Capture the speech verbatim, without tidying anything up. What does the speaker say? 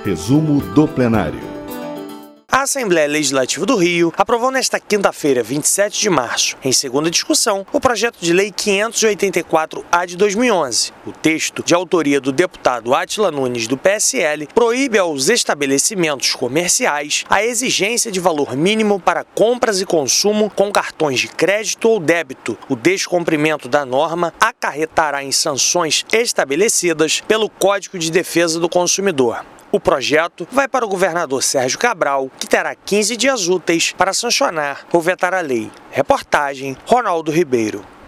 Resumo do plenário. A Assembleia Legislativa do Rio aprovou nesta quinta-feira, vinte e sete de março, em segunda discussão, o projeto de lei quinhentos e oitenta e quatro A de dois mil e onze. O texto, de autoria do deputado Átila Nunes, do P S L, proíbe aos estabelecimentos comerciais a exigência de valor mínimo para compras e consumo com cartões de crédito ou débito. O descumprimento da norma acarretará em sanções estabelecidas pelo Código de Defesa do Consumidor. O projeto vai para o governador Sérgio Cabral, que terá quinze dias úteis para sancionar ou vetar a lei. Reportagem Ronaldo Ribeiro.